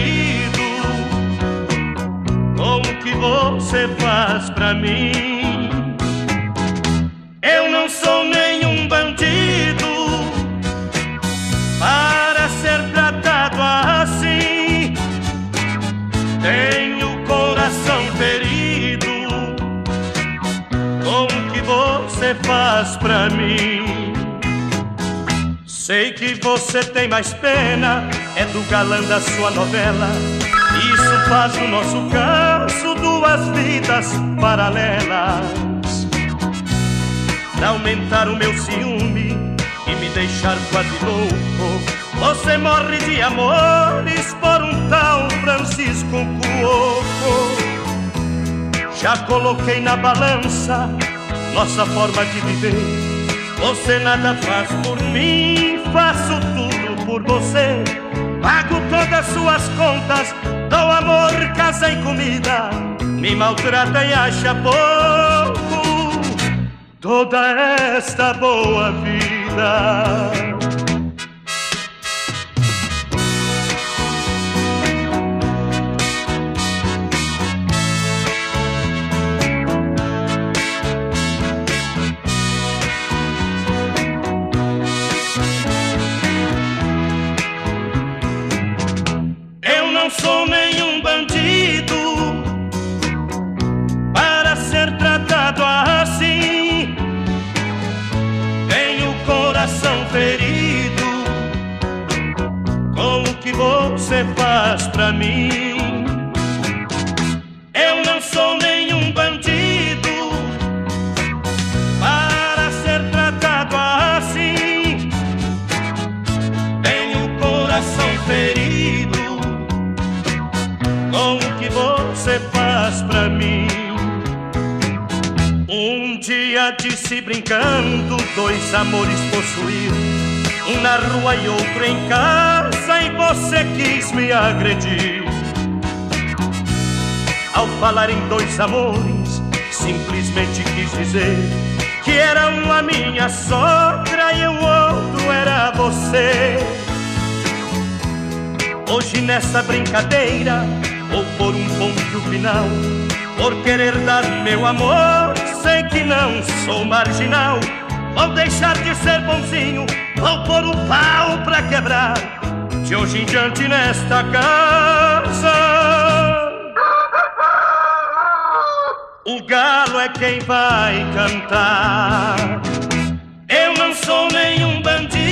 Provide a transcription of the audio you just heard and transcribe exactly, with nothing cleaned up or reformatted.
ferido. Como que você faz pra mim? Eu não sou nenhum bandido para ser tratado assim. Tenho o coração ferido. Como que você faz pra mim? Sei que você tem mais pena, é do galã da sua novela. Isso faz no nosso caso duas vidas paralelas. Pra aumentar o meu ciúme e me deixar quase louco, você morre de amores por um tal Francisco Cuoco. Já coloquei na balança nossa forma de viver. Você nada faz por mim, faço tudo por você. Pago todas suas contas, dou amor, casa e comida. Me maltrata e acha pouco toda esta boa vida. Não sou nenhum bandido para ser tratado assim. Tenho o coração ferido. Como que você faz pra mim? Eu não sou nenhum bandido para ser tratado assim. Tenho o coração ferido. Como que você faz pra mim? Um dia disse brincando, dois amores possuir, um na rua e outro em casa, e você quis me agredir. Ao falar em dois amores, simplesmente quis dizer que era um a minha sogra e o outro era você. Hoje nessa brincadeira vou pôr um ponto final, por querer dar meu amor, sei que não sou marginal. Vou deixar de ser bonzinho, vou pôr o pau pra quebrar. De hoje em diante nesta casa, o galo é quem vai cantar. Eu não sou nenhum bandido